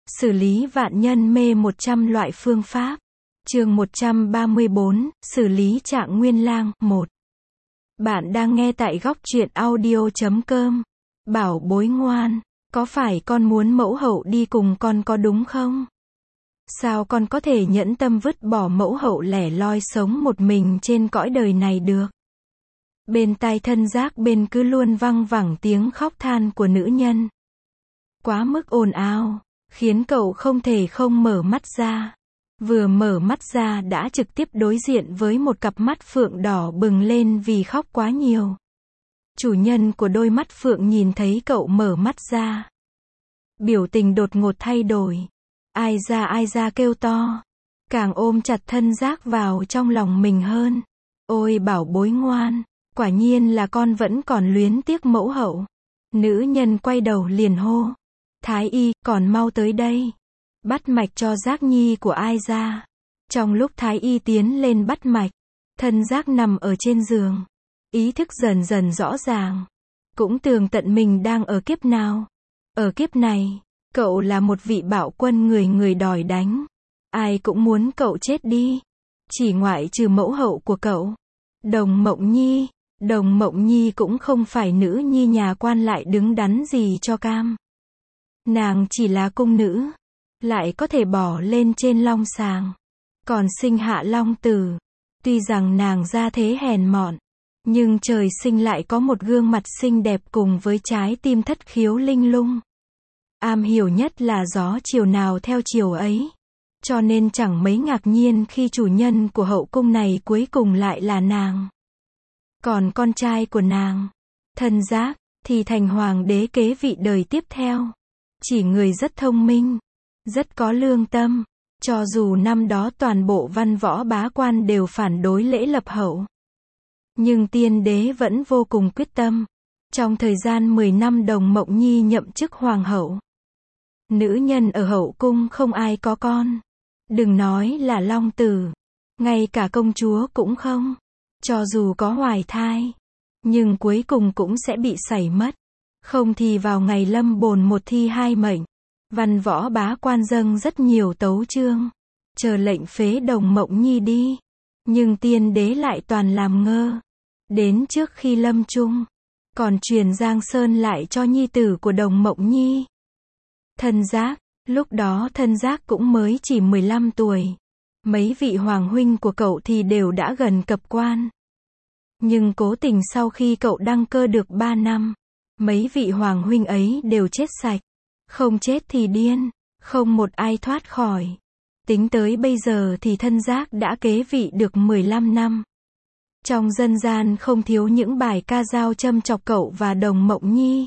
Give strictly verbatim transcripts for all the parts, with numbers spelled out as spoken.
Xử lý vạn nhân mê một trăm loại phương pháp. Chương một trăm ba mươi bốn, xử lý Trạng Nguyên Lang, một. Bạn đang nghe tại góc truyện audio chấm com. Bảo bối ngoan, có phải con muốn mẫu hậu đi cùng con có đúng không? Sao con có thể nhẫn tâm vứt bỏ mẫu hậu lẻ loi sống một mình trên cõi đời này được? Bên tai Thân Giác bên cứ luôn văng vẳng tiếng khóc than của nữ nhân. Quá mức ồn ào, khiến cậu không thể không mở mắt ra. Vừa mở mắt ra đã trực tiếp đối diện với một cặp mắt phượng đỏ bừng lên vì khóc quá nhiều. Chủ nhân của đôi mắt phượng nhìn thấy cậu mở mắt ra. Biểu tình đột ngột thay đổi. Ai ra ai ra kêu to. Càng ôm chặt Thân Giác vào trong lòng mình hơn. Ôi bảo bối ngoan, quả nhiên là con vẫn còn luyến tiếc mẫu hậu. Nữ nhân quay đầu liền hô. Thái y, còn mau tới đây. Bắt mạch cho Giác nhi của ai ra. Trong lúc Thái y tiến lên bắt mạch, Thân Giác nằm ở trên giường. Ý thức dần dần rõ ràng. Cũng tường tận mình đang ở kiếp nào. Ở kiếp này, cậu là một vị bạo quân người người đòi đánh. Ai cũng muốn cậu chết đi. Chỉ ngoại trừ mẫu hậu của cậu. Đồng Mộng Nhi. Đồng Mộng Nhi cũng không phải nữ nhi nhà quan lại đứng đắn gì cho cam. Nàng chỉ là cung nữ. Lại có thể bỏ lên trên long sàng. Còn sinh hạ long tử. Tuy rằng nàng ra thế hèn mọn. Nhưng trời sinh lại có một gương mặt xinh đẹp cùng với trái tim thất khiếu linh lung. Am hiểu nhất là gió chiều nào theo chiều ấy. Cho nên chẳng mấy ngạc nhiên khi chủ nhân của hậu cung này cuối cùng lại là nàng. Còn con trai của nàng, Thân Giác, thì thành hoàng đế kế vị đời tiếp theo. Chỉ người rất thông minh, rất có lương tâm. Cho dù năm đó toàn bộ văn võ bá quan đều phản đối lễ lập hậu. Nhưng tiên đế vẫn vô cùng quyết tâm. Trong thời gian mười năm Đồng Mộng Nhi nhậm chức hoàng hậu. Nữ nhân ở hậu cung không ai có con. Đừng nói là long tử. Ngay cả công chúa cũng không. Cho dù có hoài thai. Nhưng cuối cùng cũng sẽ bị sảy mất. Không thì vào ngày lâm bồn một thi hai mệnh. Văn võ bá quan dâng rất nhiều tấu chương. Chờ lệnh phế Đồng Mộng Nhi đi. Nhưng tiên đế lại toàn làm ngơ. Đến trước khi lâm chung. Còn truyền Giang Sơn lại cho nhi tử của Đồng Mộng Nhi. Thân Giác. Lúc đó Thân Giác cũng mới chỉ mười lăm tuổi. Mấy vị hoàng huynh của cậu thì đều đã gần cập quan. Nhưng cố tình sau khi cậu đăng cơ được ba năm. Mấy vị hoàng huynh ấy đều chết sạch. Không chết thì điên. Không một ai thoát khỏi. Tính tới bây giờ thì Thân Giác đã kế vị được mười lăm năm. Trong dân gian không thiếu những bài ca dao châm chọc cậu và Đồng Mộng Nhi.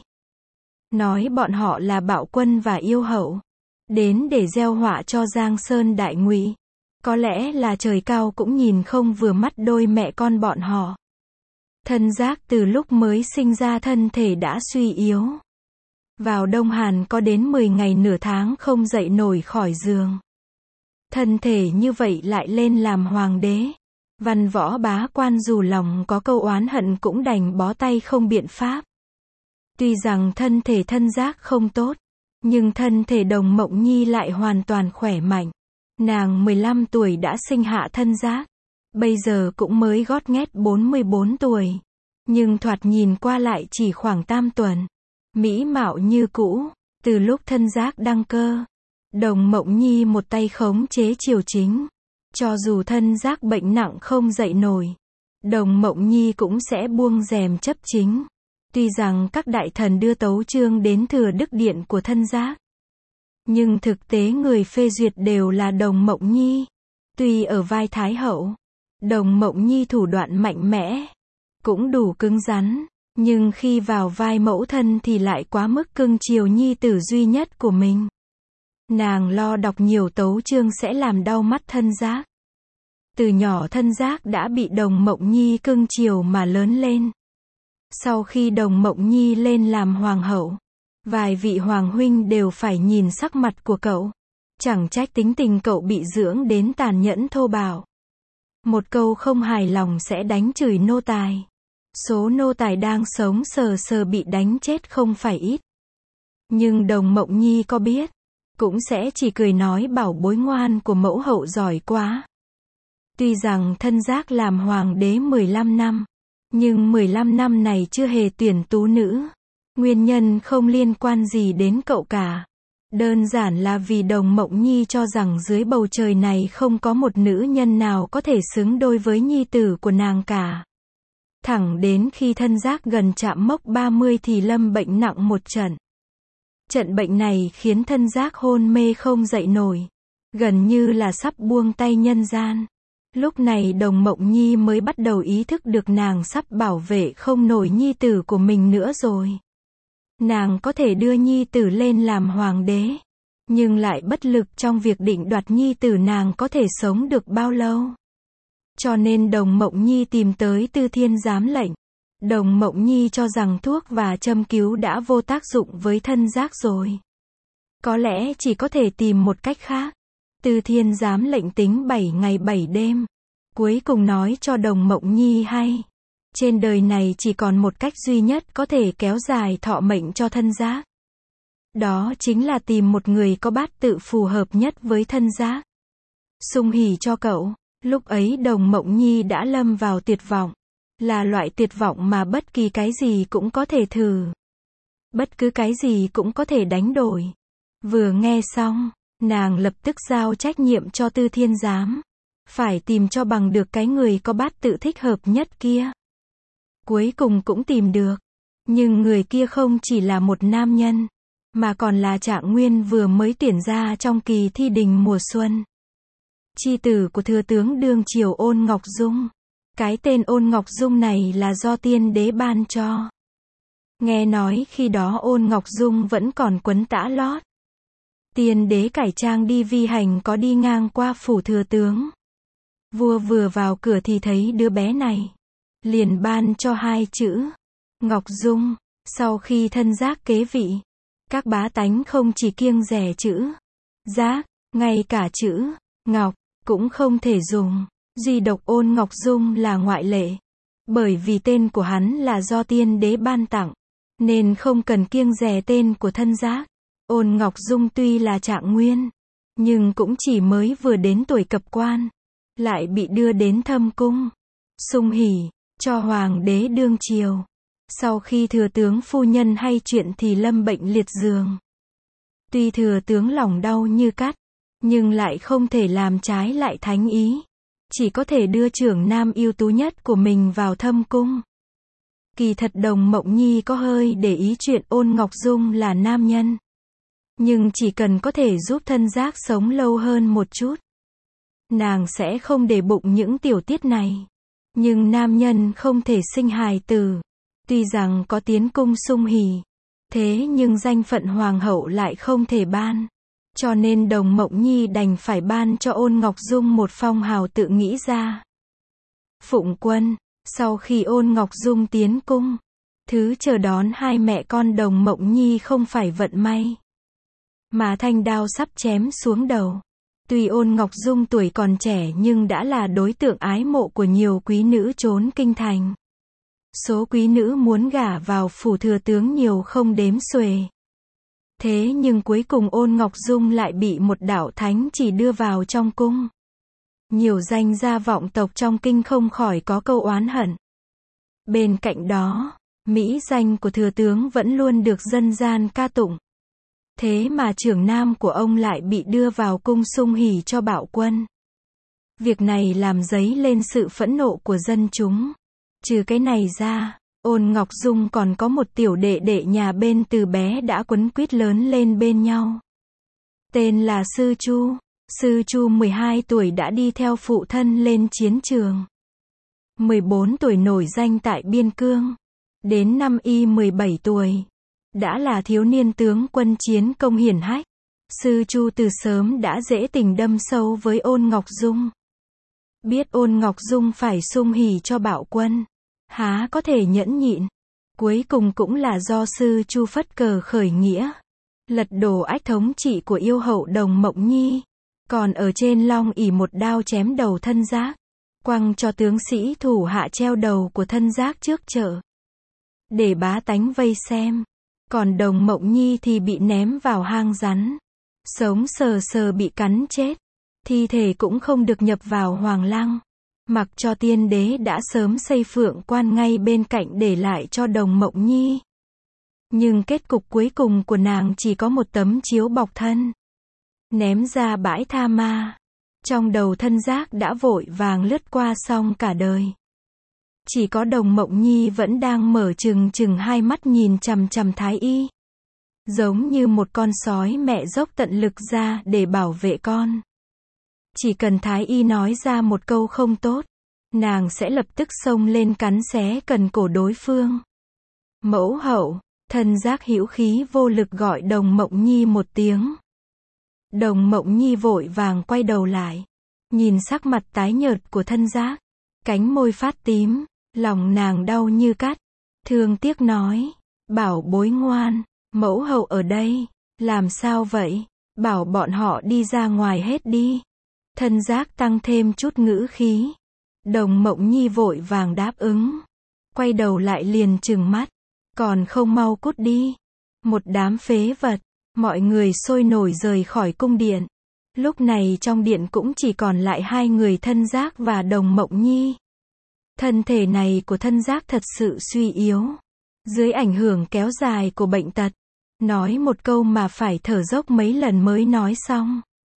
Nói bọn họ là bạo quân và yêu hậu. Đến để gieo họa cho Giang Sơn đại ngụy. Có lẽ là trời cao cũng nhìn không vừa mắt đôi mẹ con bọn họ. Thân Giác từ lúc mới sinh ra thân thể đã suy yếu. Vào Đông Hàn có đến mười ngày nửa tháng không dậy nổi khỏi giường. Thân thể như vậy lại lên làm hoàng đế. Văn võ bá quan dù lòng có câu oán hận cũng đành bó tay không biện pháp. Tuy rằng thân thể Thân Giác không tốt. Nhưng thân thể Đồng Mộng Nhi lại hoàn toàn khỏe mạnh. Nàng mười lăm tuổi đã sinh hạ Thân Giác. Bây giờ cũng mới gót nghét bốn mươi bốn tuổi. Nhưng thoạt nhìn qua lại chỉ khoảng tam tuần. Mỹ mạo như cũ. Từ lúc Thân Giác đăng cơ. Đồng Mộng Nhi một tay khống chế triều chính. Cho dù Thân Giác bệnh nặng không dậy nổi. Đồng Mộng Nhi cũng sẽ buông rèm chấp chính. Tuy rằng các đại thần đưa tấu chương đến thừa đức điện của Thân Giác. Nhưng thực tế người phê duyệt đều là Đồng Mộng Nhi. Tuy ở vai Thái hậu. Đồng Mộng Nhi thủ đoạn mạnh mẽ. Cũng đủ cứng rắn. Nhưng khi vào vai mẫu thân thì lại quá mức cưng chiều nhi tử duy nhất của mình. Nàng lo đọc nhiều tấu chương sẽ làm đau mắt Thân Giác. Từ nhỏ Thân Giác đã bị Đồng Mộng Nhi cưng chiều mà lớn lên. Sau khi Đồng Mộng Nhi lên làm hoàng hậu, vài vị hoàng huynh đều phải nhìn sắc mặt của cậu. Chẳng trách tính tình cậu bị dưỡng đến tàn nhẫn thô bạo. Một câu không hài lòng sẽ đánh chửi nô tài. Số nô tài đang sống sờ sờ bị đánh chết không phải ít. Nhưng Đồng Mộng Nhi có biết, cũng sẽ chỉ cười nói bảo bối ngoan của mẫu hậu giỏi quá. Tuy rằng Thân Giác làm hoàng đế mười lăm năm, nhưng mười lăm năm này chưa hề tuyển tú nữ. Nguyên nhân không liên quan gì đến cậu cả. Đơn giản là vì Đồng Mộng Nhi cho rằng dưới bầu trời này không có một nữ nhân nào có thể xứng đôi với nhi tử của nàng cả. Thẳng đến khi Thân Giác gần chạm mốc ba mươi thì lâm bệnh nặng một trận. Trận bệnh này khiến Thân Giác hôn mê không dậy nổi, gần như là sắp buông tay nhân gian. Lúc này Đồng Mộng Nhi mới bắt đầu ý thức được nàng sắp bảo vệ không nổi nhi tử của mình nữa rồi. Nàng có thể đưa nhi tử lên làm hoàng đế, nhưng lại bất lực trong việc định đoạt nhi tử nàng có thể sống được bao lâu. Cho nên Đồng Mộng Nhi tìm tới Tư Thiên giám lệnh. Đồng Mộng Nhi cho rằng thuốc và châm cứu đã vô tác dụng với Thân Giác rồi. Có lẽ chỉ có thể tìm một cách khác. Tư Thiên giám lệnh tính bảy ngày bảy đêm. Cuối cùng nói cho Đồng Mộng Nhi hay. Trên đời này chỉ còn một cách duy nhất có thể kéo dài thọ mệnh cho Thân Giác. Đó chính là tìm một người có bát tự phù hợp nhất với Thân Giác. Sung hỉ cho cậu. Lúc ấy Đồng Mộng Nhi đã lâm vào tuyệt vọng. Là loại tuyệt vọng mà bất kỳ cái gì cũng có thể thử. Bất cứ cái gì cũng có thể đánh đổi. Vừa nghe xong, nàng lập tức giao trách nhiệm cho Tư Thiên giám. Phải tìm cho bằng được cái người có bát tự thích hợp nhất kia. Cuối cùng cũng tìm được. Nhưng người kia không chỉ là một nam nhân, mà còn là Trạng Nguyên vừa mới tuyển ra trong kỳ thi đình mùa xuân. Chi tử của thừa tướng đương triều Ôn Ngọc Dung. Cái tên Ôn Ngọc Dung này là do tiên đế ban cho. Nghe nói khi đó Ôn Ngọc Dung vẫn còn quấn tã lót. Tiên đế cải trang đi vi hành có đi ngang qua phủ thừa tướng. Vua vừa vào cửa thì thấy đứa bé này. Liền ban cho hai chữ Ngọc Dung. Sau khi Thân Giác kế vị, các bá tánh không chỉ kiêng dè chữ Giác, ngay cả chữ Ngọc cũng không thể dùng. Duy độc Ôn Ngọc Dung là ngoại lệ. Bởi vì tên của hắn là do tiên đế ban tặng, nên không cần kiêng dè tên của Thân Giác. Ôn Ngọc Dung tuy là Trạng Nguyên, nhưng cũng chỉ mới vừa đến tuổi cập quan, lại bị đưa đến Thâm cung. Sung hỉ cho hoàng đế đương triều. Sau khi thừa tướng phu nhân hay chuyện thì lâm bệnh liệt giường. Tuy thừa tướng lòng đau như cắt, nhưng lại không thể làm trái lại thánh ý. Chỉ có thể đưa trưởng nam ưu tú nhất của mình vào Thâm cung. Kỳ thật Đồng Mộng Nhi có hơi để ý chuyện Ôn Ngọc Dung là nam nhân. Nhưng chỉ cần có thể giúp Thân Giác sống lâu hơn một chút, nàng sẽ không để bụng những tiểu tiết này. Nhưng nam nhân không thể sinh hài tử. Tuy rằng có tiến cung sung hỉ, thế nhưng danh phận hoàng hậu lại không thể ban. Cho nên Đồng Mộng Nhi đành phải ban cho Ôn Ngọc Dung một phong hào tự nghĩ ra. Phụng quân. Sau khi Ôn Ngọc Dung tiến cung, thứ chờ đón hai mẹ con Đồng Mộng Nhi không phải vận may, mà thanh đao sắp chém xuống đầu. Tuy Ôn Ngọc Dung tuổi còn trẻ nhưng đã là đối tượng ái mộ của nhiều quý nữ trốn kinh thành. Số quý nữ muốn gả vào phủ thừa tướng nhiều không đếm xuể. Thế nhưng cuối cùng Ôn Ngọc Dung lại bị một đạo thánh chỉ đưa vào trong cung. Nhiều danh gia vọng tộc trong kinh không khỏi có câu oán hận. Bên cạnh đó, mỹ danh của thừa tướng vẫn luôn được dân gian ca tụng. Thế mà trưởng nam của ông lại bị đưa vào cung sung hỉ cho bạo quân. Việc này làm dấy lên sự phẫn nộ của dân chúng. Trừ cái này ra, Ôn Ngọc Dung còn có một tiểu đệ đệ nhà bên từ bé đã quấn quýt lớn lên bên nhau. Tên là Sư Chu. Sư Chu mười hai tuổi đã đi theo phụ thân lên chiến trường. mười bốn tuổi nổi danh tại Biên Cương. Đến năm y mười bảy tuổi, đã là thiếu niên tướng quân chiến công hiển hách. Sư Chu từ sớm đã dễ tình đâm sâu với Ôn Ngọc Dung. Biết Ôn Ngọc Dung phải sung hỉ cho bạo quân, há có thể nhẫn nhịn. Cuối cùng cũng là do Sư Chu phất cờ khởi nghĩa, lật đổ ách thống trị của yêu hậu Đồng Mộng Nhi. Còn ở trên long ỷ một đao chém đầu Thân Giác, quăng cho tướng sĩ thủ hạ treo đầu của Thân Giác trước chợ, để bá tánh vây xem. Còn Đồng Mộng Nhi thì bị ném vào hang rắn. sống sờ sờ bị cắn chết. Thi thể cũng không được nhập vào hoàng lăng. Mặc cho tiên đế đã sớm xây phượng quan ngay bên cạnh để lại cho Đồng Mộng Nhi. Nhưng kết cục cuối cùng của nàng chỉ có một tấm chiếu bọc thân. Ném ra bãi tha ma. Trong đầu Thân Giác đã vội vàng lướt qua xong cả đời. Chỉ có Đồng Mộng Nhi vẫn đang mở trừng trừng hai mắt nhìn chằm chằm Thái Y. Giống như một con sói mẹ dốc tận lực ra để bảo vệ con. Chỉ cần Thái Y nói ra một câu không tốt, nàng sẽ lập tức xông lên cắn xé cần cổ đối phương. Mẫu hậu, Thân Giác hữu khí vô lực gọi Đồng Mộng Nhi một tiếng. Đồng Mộng Nhi vội vàng quay đầu lại, nhìn sắc mặt tái nhợt của Thân Giác, cánh môi phát tím, lòng nàng đau như cắt, thương tiếc nói, bảo bối ngoan, mẫu hậu ở đây, làm sao vậy, bảo bọn họ đi ra ngoài hết đi. Thân Giác tăng thêm chút ngữ khí. Đồng Mộng Nhi vội vàng đáp ứng, quay đầu lại liền trừng mắt, còn không mau cút đi. Một đám phế vật, mọi người sôi nổi rời khỏi cung điện. Lúc này trong điện cũng chỉ còn lại hai người Thân Giác và Đồng Mộng Nhi. Thân thể này của Thân Giác thật sự suy yếu. Dưới ảnh hưởng kéo dài của bệnh tật, nói một câu mà phải thở dốc mấy lần mới nói xong.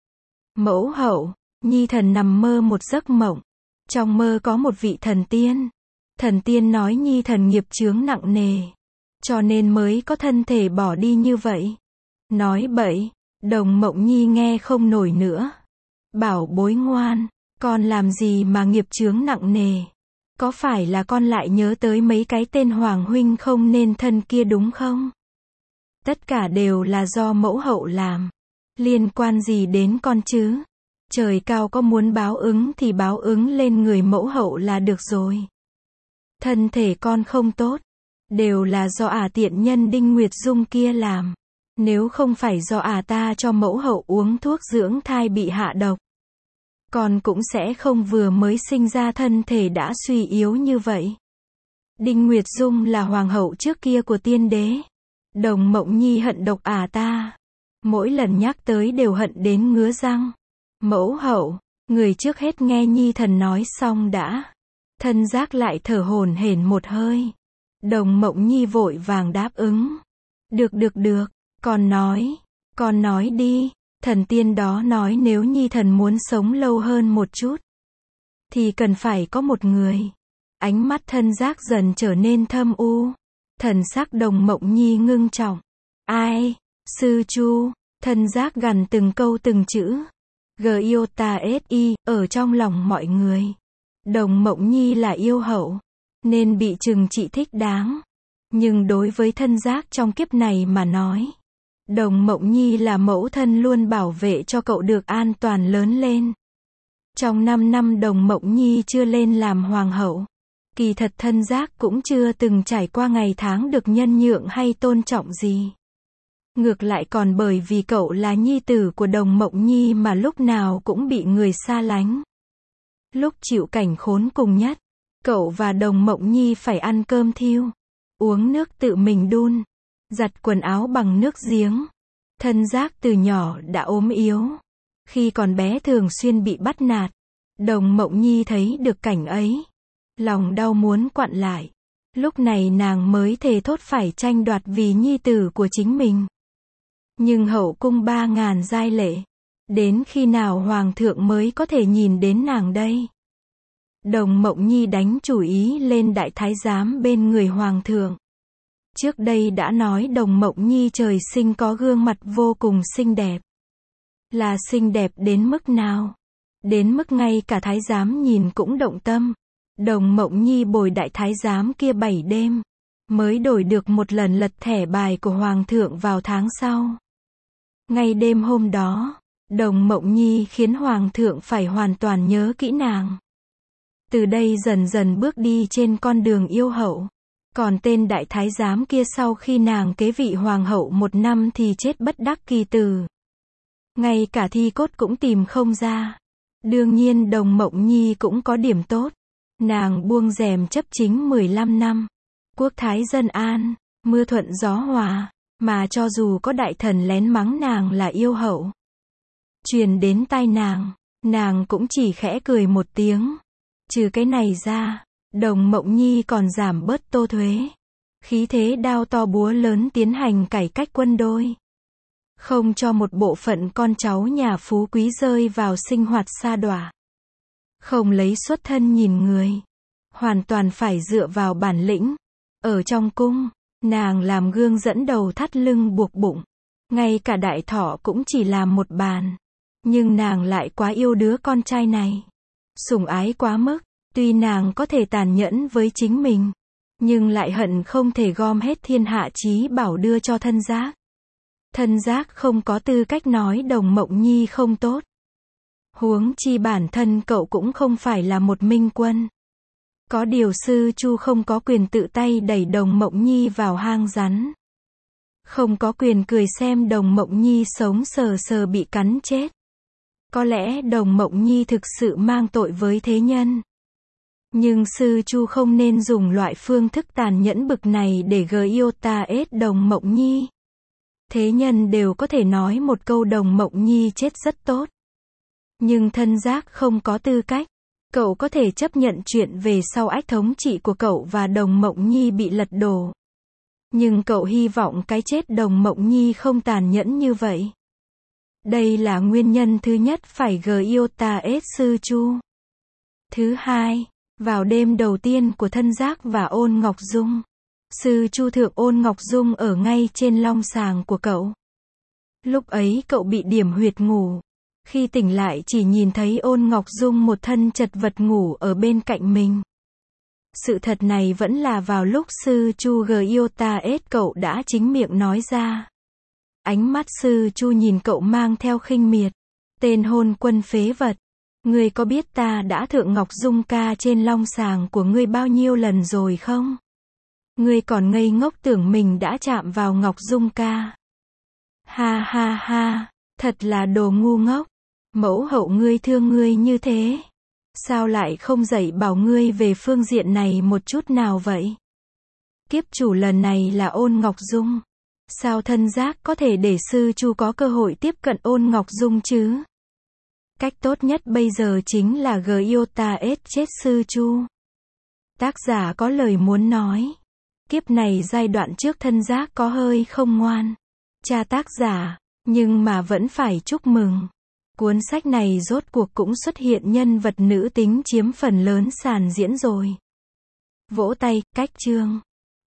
Mẫu hậu, Nhi thần nằm mơ một giấc mộng. Trong mơ có một vị thần tiên. Thần tiên nói Nhi thần nghiệp chướng nặng nề, cho nên mới có thân thể bỏ đi như vậy. Nói bậy, Đồng Mộng Nhi nghe không nổi nữa. Bảo bối ngoan, con làm gì mà nghiệp chướng nặng nề? Có phải là con lại nhớ tới mấy cái tên hoàng huynh không nên thân kia đúng không? Tất cả đều là do mẫu hậu làm. Liên quan gì đến con chứ? Trời cao có muốn báo ứng thì báo ứng lên người mẫu hậu là được rồi. Thân thể con không tốt, đều là do ả tiện nhân Đinh Nguyệt Dung kia làm. Nếu không phải do ả ta cho mẫu hậu uống thuốc dưỡng thai bị hạ độc, con cũng sẽ không vừa mới sinh ra thân thể đã suy yếu như vậy. Đinh Nguyệt Dung là hoàng hậu trước kia của tiên đế. Đồng Mộng Nhi hận độc ả ta. Mỗi lần nhắc tới đều hận đến ngứa răng. Mẫu hậu, người trước hết nghe Nhi thần nói xong đã. Thân Giác lại thở hổn hển một hơi. Đồng Mộng Nhi vội vàng đáp ứng. Được được được, con nói, con nói đi. Thần tiên đó nói nếu Nhi thần muốn sống lâu hơn một chút, thì cần phải có một người. Ánh mắt Thân Giác dần trở nên thâm u. Thần sắc Đồng Mộng Nhi ngưng trọng. Ai? Sư Chu. Thân Giác gằn từng câu từng chữ. Giota si, ở trong lòng mọi người. Đồng Mộng Nhi là yêu hậu, nên bị trừng trị thích đáng. Nhưng đối với Thân Giác trong kiếp này mà nói, Đồng Mộng Nhi là mẫu thân luôn bảo vệ cho cậu được an toàn lớn lên. Trong năm năm Đồng Mộng Nhi chưa lên làm hoàng hậu, kỳ thật Thân Giác cũng chưa từng trải qua ngày tháng được nhân nhượng hay tôn trọng gì. Ngược lại còn bởi vì cậu là nhi tử của Đồng Mộng Nhi mà lúc nào cũng bị người xa lánh. Lúc chịu cảnh khốn cùng nhất, cậu và Đồng Mộng Nhi phải ăn cơm thiêu, uống nước tự mình đun, giặt quần áo bằng nước giếng. Thân Giác từ nhỏ đã ốm yếu. Khi còn bé thường xuyên bị bắt nạt. Đồng Mộng Nhi thấy được cảnh ấy, lòng đau muốn quặn lại. Lúc này nàng mới thề thốt phải tranh đoạt vì nhi tử của chính mình. Nhưng hậu cung ba ngàn giai lệ, đến khi nào hoàng thượng mới có thể nhìn đến nàng đây? Đồng Mộng Nhi đánh chủ ý lên đại thái giám bên người hoàng thượng. Trước đây đã nói Đồng Mộng Nhi trời sinh có gương mặt vô cùng xinh đẹp. Là xinh đẹp đến mức nào? Đến mức ngay cả thái giám nhìn cũng động tâm. Đồng Mộng Nhi bồi đại thái giám kia bảy đêm, mới đổi được một lần lật thẻ bài của hoàng thượng vào tháng sau. Ngay đêm hôm đó, Đồng Mộng Nhi khiến hoàng thượng phải hoàn toàn nhớ kỹ nàng. Từ đây dần dần bước đi trên con đường yêu hậu. Còn tên đại thái giám kia sau khi nàng kế vị hoàng hậu một năm thì chết bất đắc kỳ tử. Ngay cả thi cốt cũng tìm không ra. Đương nhiên Đồng Mộng Nhi cũng có điểm tốt. Nàng buông rèm chấp chính mười lăm năm. Quốc thái dân an, mưa thuận gió hòa. Mà cho dù có đại thần lén mắng nàng là yêu hậu, truyền đến tai nàng, nàng cũng chỉ khẽ cười một tiếng. Trừ cái này ra, Đồng Mộng Nhi còn giảm bớt tô thuế, khí thế đao to búa lớn tiến hành cải cách quân đội. Không cho một bộ phận con cháu nhà phú quý rơi vào sinh hoạt sa đọa. Không lấy xuất thân nhìn người. Hoàn toàn phải dựa vào bản lĩnh. Ở trong cung, nàng làm gương dẫn đầu thắt lưng buộc bụng. Ngay cả đại thọ cũng chỉ làm một bàn. Nhưng nàng lại quá yêu đứa con trai này. Sủng ái quá mức. Tuy nàng có thể tàn nhẫn với chính mình, nhưng lại hận không thể gom hết thiên hạ chí bảo đưa cho thân giác. Thân giác không có tư cách nói Đồng Mộng Nhi không tốt. Huống chi bản thân cậu cũng không phải là một minh quân. Có điều sư Chu không có quyền tự tay đẩy Đồng Mộng Nhi vào hang rắn. Không có quyền cười xem Đồng Mộng Nhi sống sờ sờ bị cắn chết. Có lẽ Đồng Mộng Nhi thực sự mang tội với thế nhân. Nhưng sư Chu không nên dùng loại phương thức tàn nhẫn bực này để gây yêu ta ết Đồng Mộng Nhi. Thế nhân đều có thể nói một câu Đồng Mộng Nhi chết rất tốt. Nhưng thân giác không có tư cách. Cậu có thể chấp nhận chuyện về sau ách thống trị của cậu và Đồng Mộng Nhi bị lật đổ. Nhưng cậu hy vọng cái chết Đồng Mộng Nhi không tàn nhẫn như vậy. Đây là nguyên nhân thứ nhất phải gây yêu ta ết sư Chu. Thứ hai, vào đêm đầu tiên của thân giác và Ôn Ngọc Dung, sư Chu thượng Ôn Ngọc Dung ở ngay trên long sàng của cậu. Lúc ấy cậu bị điểm huyệt ngủ. Khi tỉnh lại chỉ nhìn thấy Ôn Ngọc Dung một thân chật vật ngủ ở bên cạnh mình. Sự thật này vẫn là vào lúc sư Chu gây yêu ta ết cậu đã chính miệng nói ra. Ánh mắt sư Chu nhìn cậu mang theo khinh miệt. Tên hôn quân phế vật. Ngươi có biết ta đã thượng Ngọc Dung ca trên long sàng của ngươi bao nhiêu lần rồi không? Ngươi còn ngây ngốc tưởng mình đã chạm vào Ngọc Dung ca. Ha ha ha, thật là đồ ngu ngốc. Mẫu hậu ngươi thương ngươi như thế. Sao lại không dạy bảo ngươi về phương diện này một chút nào vậy? Kiếp chủ lần này là Ôn Ngọc Dung. Sao thân giác có thể để sư Chu có cơ hội tiếp cận Ôn Ngọc Dung chứ? Cách tốt nhất bây giờ chính là gây yêu ta ết chết sư Chu. Tác giả có lời muốn nói. Kiếp này giai đoạn trước thân giác có hơi không ngoan. Cha tác giả, nhưng mà vẫn phải chúc mừng. Cuốn sách này rốt cuộc cũng xuất hiện nhân vật nữ tính chiếm phần lớn sàn diễn rồi. Vỗ tay, cách chương.